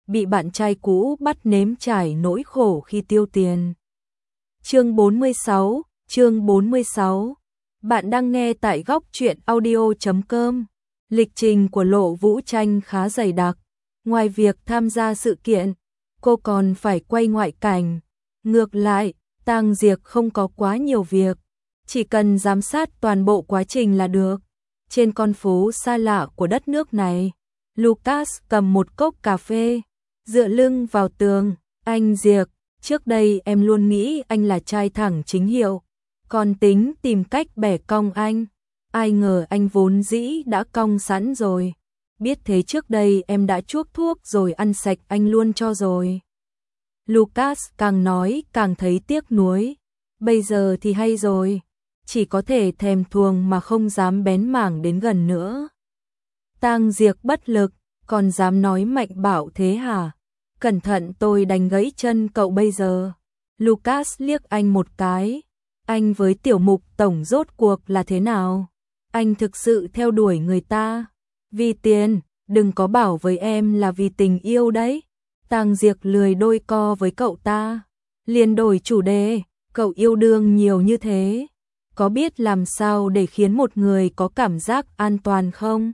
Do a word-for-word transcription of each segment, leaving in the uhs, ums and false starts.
bị bạn trai cũ bắt nếm trải nỗi khổ khi tiêu tiền. Chương bốn mươi sáu, chương bốn mươi sáu. Bạn đang nghe tại góc truyện audio chấm com. Lịch trình của Lộ Vũ Tranh khá dày đặc. Ngoài việc tham gia sự kiện, cô còn phải quay ngoại cảnh. Ngược lại, Tang Diệc không có quá nhiều việc, chỉ cần giám sát toàn bộ quá trình là được. Trên con phố xa lạ của đất nước này, Lucas cầm một cốc cà phê, dựa lưng vào tường. Anh Diệc, trước đây em luôn nghĩ anh là trai thẳng chính hiệu, còn tính tìm cách bẻ cong anh. Ai ngờ anh vốn dĩ đã cong sẵn rồi. Biết thế trước đây em đã chuốc thuốc rồi ăn sạch anh luôn cho rồi. Lucas càng nói càng thấy tiếc nuối. Bây giờ thì hay rồi, chỉ có thể thèm thuồng mà không dám bén mảng đến gần nữa. Tang Diệc bất lực, còn dám nói mạnh bạo thế hả? Cẩn thận tôi đánh gãy chân cậu bây giờ. Lucas liếc anh một cái. Anh với Tiểu Mục tổng rốt cuộc là thế nào? Anh thực sự theo đuổi người ta vì tiền, đừng có bảo với em là vì tình yêu đấy. Tang Diệc lười đôi co với cậu ta, liền đổi chủ đề. Cậu yêu đương nhiều như thế, có biết làm sao để khiến một người có cảm giác an toàn không?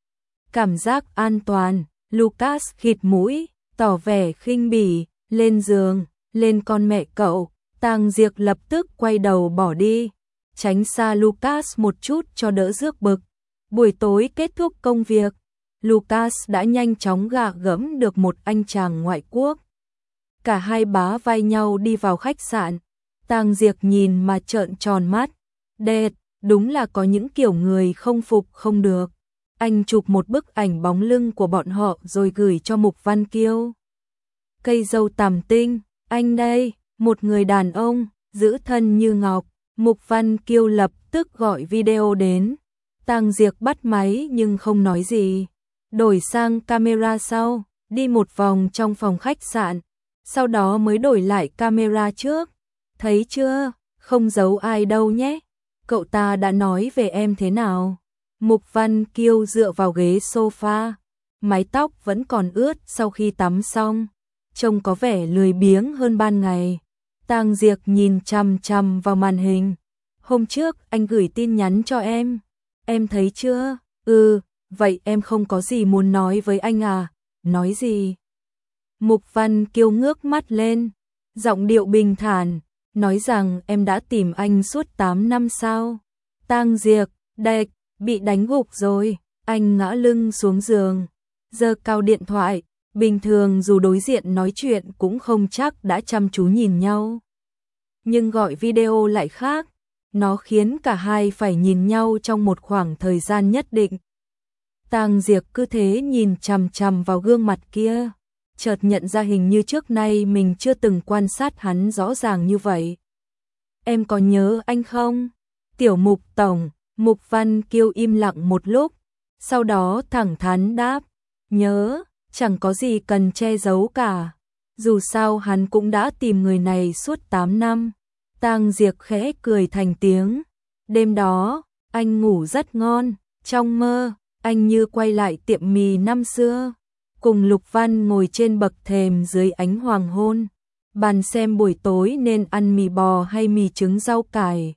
Cảm giác an toàn? Lucas khịt mũi, tỏ vẻ khinh bỉ. Lên giường, lên con mẹ cậu. Tang Diệc lập tức quay đầu bỏ đi, tránh xa Lucas một chút cho đỡ rước bực. Buổi tối kết thúc công việc, Lucas đã nhanh chóng gạ gẫm được một anh chàng ngoại quốc. Cả hai bá vai nhau đi vào khách sạn. Tang Diệc nhìn mà trợn tròn mắt. Đệt, đúng là có những kiểu người không phục không được. Anh chụp một bức ảnh bóng lưng của bọn họ rồi gửi cho Mục Văn Kiêu. Cây dâu tằm tinh, anh đây, một người đàn ông, giữ thân như ngọc. Mục Văn Kiêu lập tức gọi video đến. Tang Diệc bắt máy nhưng không nói gì. Đổi sang camera sau, đi một vòng trong phòng khách sạn, sau đó mới đổi lại camera trước. Thấy chưa, không giấu ai đâu nhé. Cậu ta đã nói về em thế nào? Mục Văn Kiêu dựa vào ghế sofa, mái tóc vẫn còn ướt sau khi tắm xong, trông có vẻ lười biếng hơn ban ngày. Tang Diệc nhìn chằm chằm vào màn hình. Hôm trước anh gửi tin nhắn cho em, em thấy chưa? Ừ, vậy em không có gì muốn nói với anh à? Nói gì? Mục Văn Kiêu ngước mắt lên, giọng điệu bình thản, nói rằng em đã tìm anh suốt tám năm sao? Tang Diệc, đệch, bị đánh gục rồi. Anh ngã lưng xuống giường, giơ cao điện thoại. Bình thường dù đối diện nói chuyện cũng không chắc đã chăm chú nhìn nhau, nhưng gọi video lại khác. Nó khiến cả hai phải nhìn nhau trong một khoảng thời gian nhất định. Tang Diệc cứ thế nhìn chằm chằm vào gương mặt kia, chợt nhận ra hình như trước nay mình chưa từng quan sát hắn rõ ràng như vậy. Em có nhớ anh không? Tiểu Mục tổng. Mục Văn Kiêu im lặng một lúc, sau đó thẳng thắn đáp, nhớ, chẳng có gì cần che giấu cả. Dù sao hắn cũng đã tìm người này suốt tám năm. Tang Diệc khẽ cười thành tiếng. Đêm đó, anh ngủ rất ngon. Trong mơ, anh như quay lại tiệm mì năm xưa, cùng Lục Văn ngồi trên bậc thềm dưới ánh hoàng hôn, bàn xem buổi tối nên ăn mì bò hay mì trứng rau cải.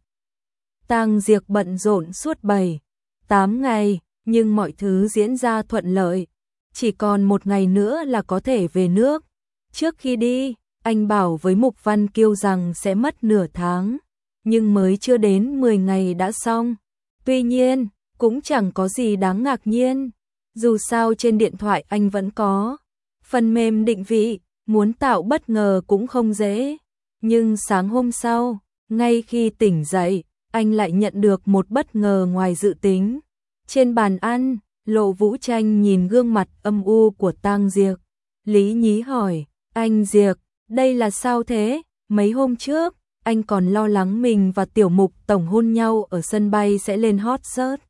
Tang Diệc bận rộn suốt bảy, tám ngày, nhưng mọi thứ diễn ra thuận lợi. Chỉ còn một ngày nữa là có thể về nước. Trước khi đi, anh bảo với Mục Văn Kiêu rằng sẽ mất nửa tháng, nhưng mới chưa đến mười ngày đã xong. Tuy nhiên, cũng chẳng có gì đáng ngạc nhiên. Dù sao trên điện thoại anh vẫn có phần mềm định vị, muốn tạo bất ngờ cũng không dễ. Nhưng sáng hôm sau, ngay khi tỉnh dậy, anh lại nhận được một bất ngờ ngoài dự tính. Trên bàn ăn, Lộ Vũ Tranh nhìn gương mặt âm u của Tang Diệc, lý nhí hỏi, anh Diệc, đây là sao thế? Mấy hôm trước, anh còn lo lắng mình và Tiểu Mục tổng hôn nhau ở sân bay sẽ lên hot search.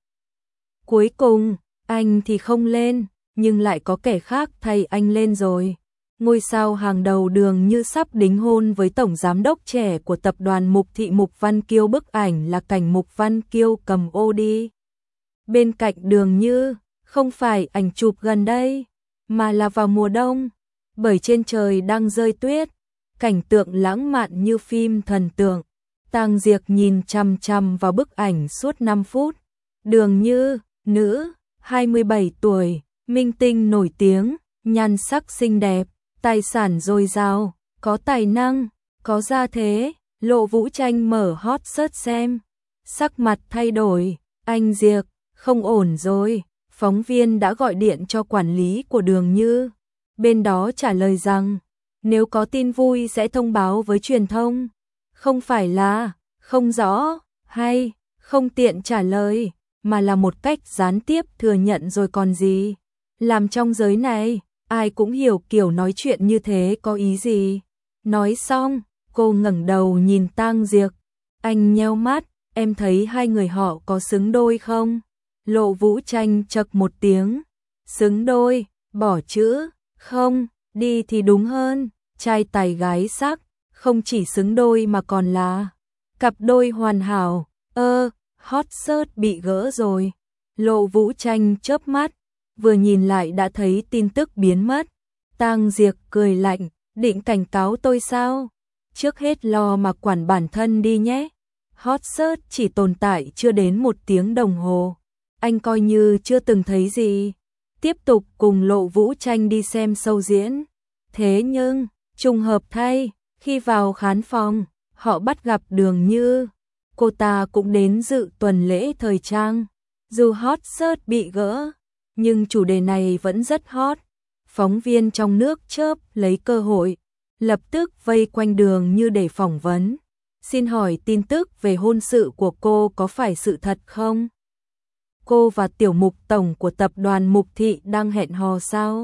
Cuối cùng, anh thì không lên, nhưng lại có kẻ khác thay anh lên rồi. Ngôi sao hàng đầu Đường Như sắp đính hôn với tổng giám đốc trẻ của tập đoàn Mục Thị Mục Văn Kiêu. Bức ảnh là cảnh Mục Văn Kiêu cầm ô đi bên cạnh Đường Như, không phải ảnh chụp gần đây, mà là vào mùa đông. bởi trên trời đang rơi tuyết, cảnh tượng lãng mạn như phim thần tượng. Tang Diệc nhìn chằm chằm vào bức ảnh suốt năm phút. Đường Như, nữ, hai mươi bảy tuổi, minh tinh nổi tiếng, nhan sắc xinh đẹp, tài sản dồi dào, có tài năng, có gia thế. Lộ Vũ Tranh mở hot search xem, sắc mặt thay đổi, anh Diệc, không ổn rồi. Phóng viên đã gọi điện cho quản lý của Đường Như, bên đó trả lời rằng nếu có tin vui sẽ thông báo với truyền thông. Không phải là không rõ hay không tiện trả lời, mà là một cách gián tiếp thừa nhận rồi còn gì. Làm trong giới này, ai cũng hiểu kiểu nói chuyện như thế có ý gì. Nói xong, cô ngẩng đầu nhìn Tang Diệc. Anh nheo mắt, em thấy hai người họ có xứng đôi không? Lộ Vũ Tranh chậc một tiếng. Xứng đôi, bỏ chữ, không, đi thì đúng hơn. Trai tài gái sắc, không chỉ xứng đôi mà còn là cặp đôi hoàn hảo. Ơ, hot search bị gỡ rồi. Lộ Vũ Tranh chớp mắt, vừa nhìn lại đã thấy tin tức biến mất. Tang Diệc cười lạnh, định cảnh cáo tôi sao? Trước hết lo mà quản bản thân đi nhé. Hot search chỉ tồn tại chưa đến một tiếng đồng hồ. Anh coi như chưa từng thấy gì. Tiếp tục cùng Lộ Vũ Tranh đi xem show diễn. Thế nhưng, trùng hợp thay, khi vào khán phòng, họ bắt gặp Đường Như. Cô ta cũng đến dự tuần lễ thời trang. Dù hot search bị gỡ, nhưng chủ đề này vẫn rất hot. Phóng viên trong nước chớp lấy cơ hội, lập tức vây quanh Đường Như để phỏng vấn. Xin hỏi tin tức về hôn sự của cô có phải sự thật không? Cô và tiểu Mục tổng của tập đoàn Mục Thị đang hẹn hò sao?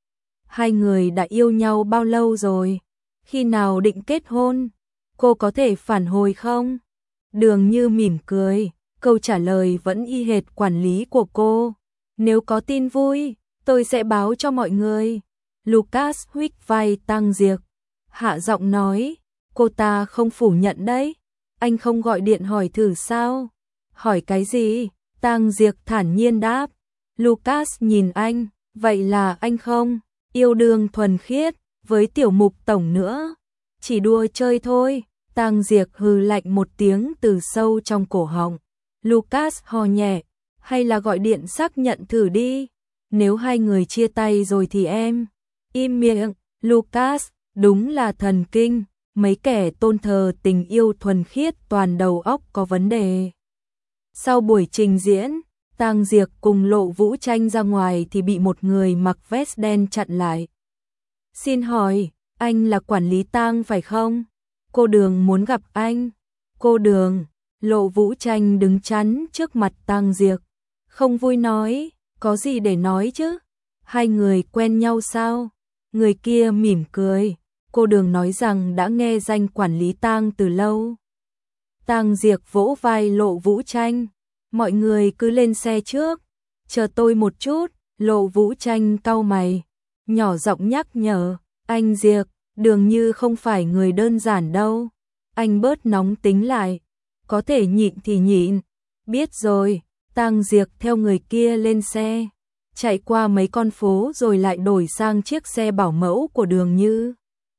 Hai người đã yêu nhau bao lâu rồi? Khi nào định kết hôn? Cô có thể phản hồi không? Đường Như mỉm cười, câu trả lời vẫn y hệt quản lý của cô. Nếu có tin vui, tôi sẽ báo cho mọi người. Lucas huých vai Tang Diệc, hạ giọng nói, cô ta không phủ nhận đấy. Anh không gọi điện hỏi thử sao? Hỏi cái gì? Tang Diệc thản nhiên đáp. Lucas nhìn anh, vậy là anh không yêu đương thuần khiết với tiểu Mục tổng nữa, chỉ đùa chơi thôi. Tang Diệc hừ lạnh một tiếng từ sâu trong cổ họng. Lucas hò nhẹ, hay là gọi điện xác nhận thử đi. Nếu hai người chia tay rồi thì em im miệng. Lucas, đúng là thần kinh, mấy kẻ tôn thờ tình yêu thuần khiết toàn đầu óc có vấn đề. Sau buổi trình diễn, Tang Diệc cùng Lộ Vũ Tranh ra ngoài thì bị một người mặc vest đen chặn lại. Xin hỏi, anh là quản lý Tang phải không? Cô Đường muốn gặp anh. Cô Đường, Lộ Vũ Tranh đứng chắn trước mặt Tang Diệc. Không vui nói, có gì để nói chứ? Hai người quen nhau sao? Người kia mỉm cười. Cô Đường nói rằng đã nghe danh quản lý Tang từ lâu. Tang Diệc vỗ vai Lộ Vũ Tranh. Mọi người cứ lên xe trước. Chờ tôi một chút. Lộ Vũ Tranh cau mày, nhỏ giọng nhắc nhở. Anh Diệc, Đường Như không phải người đơn giản đâu. Anh bớt nóng tính lại. Có thể nhịn thì nhịn. Biết rồi. Tang Diệc theo người kia lên xe, chạy qua mấy con phố rồi lại đổi sang chiếc xe bảo mẫu của Đường Như.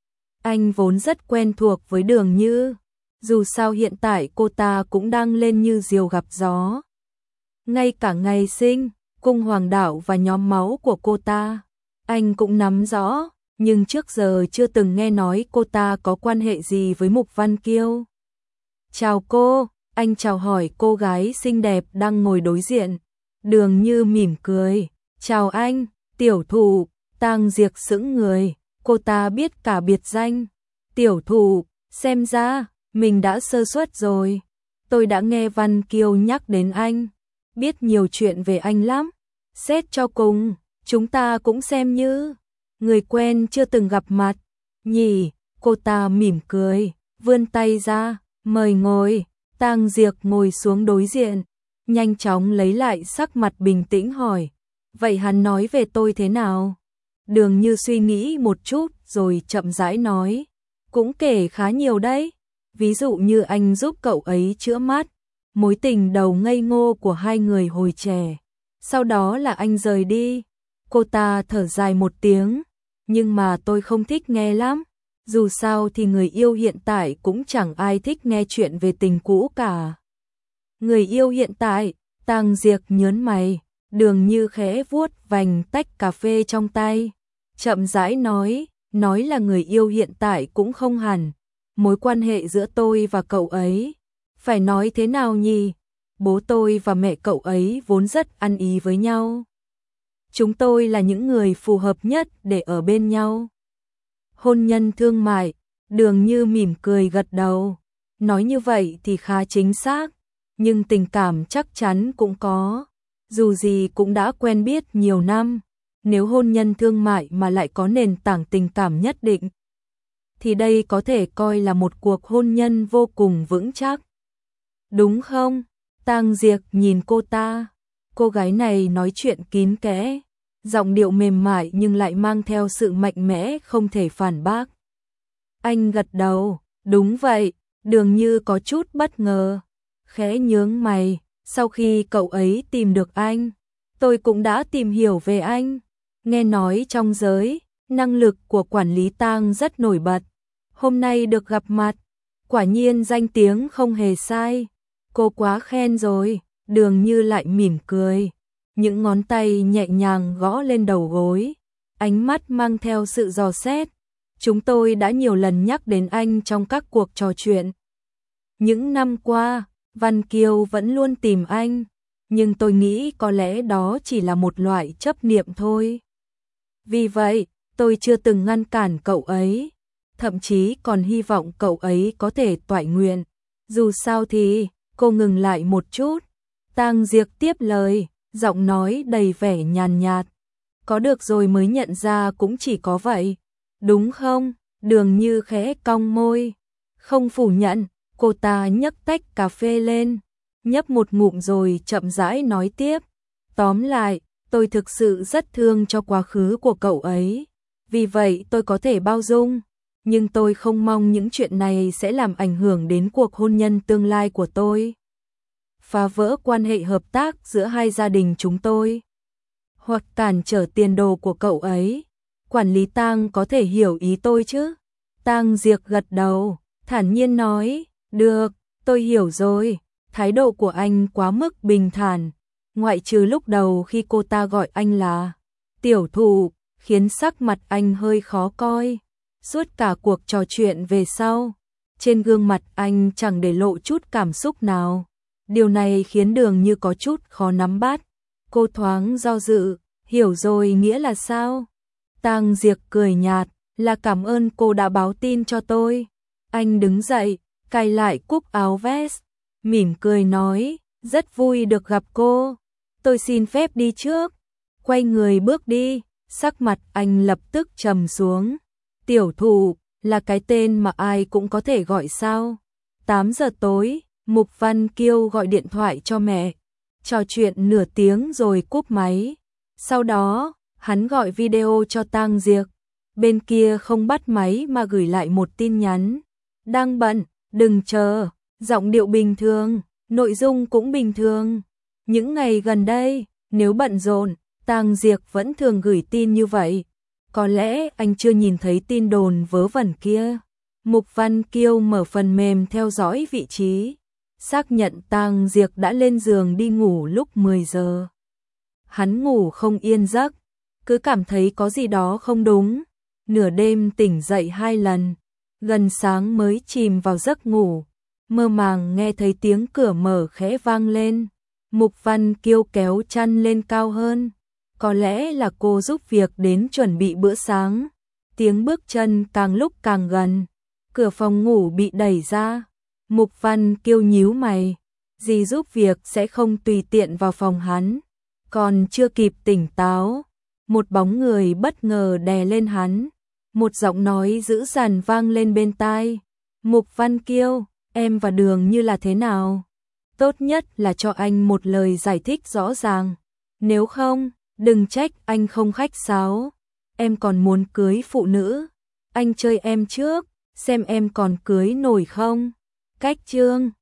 Anh vốn rất quen thuộc với Đường Như, dù sao hiện tại cô ta cũng đang lên như diều gặp gió. Ngay cả ngày sinh, cung hoàng đạo và nhóm máu của cô ta, anh cũng nắm rõ, nhưng trước giờ chưa từng nghe nói cô ta có quan hệ gì với Mục Văn Kiêu. Chào cô. Anh chào hỏi cô gái xinh đẹp đang ngồi đối diện. Đường Như mỉm cười. Chào anh, tiểu thụ. Tang Diệc sững người. Cô ta biết cả biệt danh. Tiểu thụ, xem ra, mình đã sơ suất rồi. Tôi đã nghe Văn Kiêu nhắc đến anh. Biết nhiều chuyện về anh lắm. Xét cho cùng, chúng ta cũng xem như người quen chưa từng gặp mặt. Nhỉ, cô ta mỉm cười, vươn tay ra, mời ngồi. Tang Diệc ngồi xuống đối diện, nhanh chóng lấy lại sắc mặt bình tĩnh hỏi. Vậy hắn nói về tôi thế nào? Đường Như suy nghĩ một chút rồi chậm rãi nói. Cũng kể khá nhiều đấy. Ví dụ như anh giúp cậu ấy chữa mắt, mối tình đầu ngây ngô của hai người hồi trẻ. Sau đó là anh rời đi. Cô ta thở dài một tiếng. nhưng mà tôi không thích nghe lắm. Dù sao thì người yêu hiện tại cũng chẳng ai thích nghe chuyện về tình cũ cả. Người yêu hiện tại, Tang Diệc nhớn mày, Đường Như khẽ vuốt vành tách cà phê trong tay, chậm rãi nói, nói là người yêu hiện tại cũng không hẳn. Mối quan hệ giữa tôi và cậu ấy, phải nói thế nào nhỉ? Bố tôi và mẹ cậu ấy vốn rất ăn ý với nhau. Chúng tôi là những người phù hợp nhất để ở bên nhau. Hôn nhân thương mại, Đường Như mỉm cười gật đầu. Nói như vậy thì khá chính xác, nhưng tình cảm chắc chắn cũng có. Dù gì cũng đã quen biết nhiều năm, nếu hôn nhân thương mại mà lại có nền tảng tình cảm nhất định, thì đây có thể coi là một cuộc hôn nhân vô cùng vững chắc. Đúng không? Tang Diệc nhìn cô ta. Cô gái này nói chuyện kín kẽ, giọng điệu mềm mại nhưng lại mang theo sự mạnh mẽ không thể phản bác. Anh gật đầu, đúng vậy. Đường Như có chút bất ngờ, khẽ nhướng mày. Sau khi cậu ấy tìm được anh, tôi cũng đã tìm hiểu về anh. Nghe nói trong giới, năng lực của quản lý Tang rất nổi bật. Hôm nay được gặp mặt, quả nhiên danh tiếng không hề sai. Cô quá khen rồi. Đường Như lại mỉm cười, những ngón tay nhẹ nhàng gõ lên đầu gối, ánh mắt mang theo sự dò xét. Chúng tôi đã nhiều lần nhắc đến anh trong các cuộc trò chuyện. Những năm qua, Văn Kiều vẫn luôn tìm anh, nhưng tôi nghĩ có lẽ đó chỉ là một loại chấp niệm thôi. Vì vậy, tôi chưa từng ngăn cản cậu ấy, thậm chí còn hy vọng cậu ấy có thể toại nguyện. Dù sao thì, cô ngừng lại một chút. Tang Diệc tiếp lời, giọng nói đầy vẻ nhàn nhạt. Có được rồi mới nhận ra cũng chỉ có vậy, đúng không? Đường Như khẽ cong môi, không phủ nhận. Cô ta nhấc tách cà phê lên, nhấp một ngụm rồi chậm rãi nói tiếp. Tóm lại, tôi thực sự rất thương cho quá khứ của cậu ấy, vì vậy tôi có thể bao dung, nhưng tôi không mong những chuyện này sẽ làm ảnh hưởng đến cuộc hôn nhân tương lai của tôi, phá vỡ quan hệ hợp tác giữa hai gia đình chúng tôi, hoặc cản trở tiền đồ của cậu ấy. Quản lý Tang có thể hiểu ý tôi chứ? Tang Diệc gật đầu, thản nhiên nói, được, tôi hiểu rồi. Thái độ của anh quá mức bình thản, ngoại trừ lúc đầu khi cô ta gọi anh là tiểu thù, khiến sắc mặt anh hơi khó coi. Suốt cả cuộc trò chuyện về sau, trên gương mặt anh chẳng để lộ chút cảm xúc nào. Điều này khiến Đường Như có chút khó nắm bắt. Cô thoáng do dự, hiểu rồi nghĩa là sao? Tang Diệc cười nhạt, là cảm ơn cô đã báo tin cho tôi. Anh đứng dậy, cài lại cúc áo vest, mỉm cười nói, rất vui được gặp cô. Tôi xin phép đi trước. Quay người bước đi, sắc mặt anh lập tức trầm xuống. Tiểu thù, là cái tên mà ai cũng có thể gọi sao? tám giờ tối, Mục Văn Kiêu gọi điện thoại cho mẹ, trò chuyện nửa tiếng rồi cúp máy. Sau đó, hắn gọi video cho Tang Diệc. Bên kia không bắt máy mà gửi lại một tin nhắn. Đang bận, đừng chờ. Giọng điệu bình thường, nội dung cũng bình thường. Những ngày gần đây, nếu bận rộn, Tang Diệc vẫn thường gửi tin như vậy. Có lẽ anh chưa nhìn thấy tin đồn vớ vẩn kia. Mục Văn Kiêu mở phần mềm theo dõi vị trí, xác nhận Tang Diệc đã lên giường đi ngủ lúc mười giờ. Hắn ngủ không yên giấc, cứ cảm thấy có gì đó không đúng. Nửa đêm tỉnh dậy hai lần, gần sáng mới chìm vào giấc ngủ. Mơ màng nghe thấy tiếng cửa mở khẽ vang lên. Mục Văn Kiêu kéo chăn lên cao hơn. Có lẽ là cô giúp việc đến chuẩn bị bữa sáng. Tiếng bước chân càng lúc càng gần. Cửa phòng ngủ bị đẩy ra. Mục Văn Kiêu nhíu mày. Dì giúp việc sẽ không tùy tiện vào phòng hắn. Còn chưa kịp tỉnh táo, một bóng người bất ngờ đè lên hắn. Một giọng nói dữ dằn vang lên bên tai. Mục Văn Kiêu, em và Đường Như là thế nào? Tốt nhất là cho anh một lời giải thích rõ ràng. Nếu không, đừng trách anh không khách sáo. Em còn muốn cưới phụ nữ. Anh chơi em trước, xem em còn cưới nổi không? Cách chương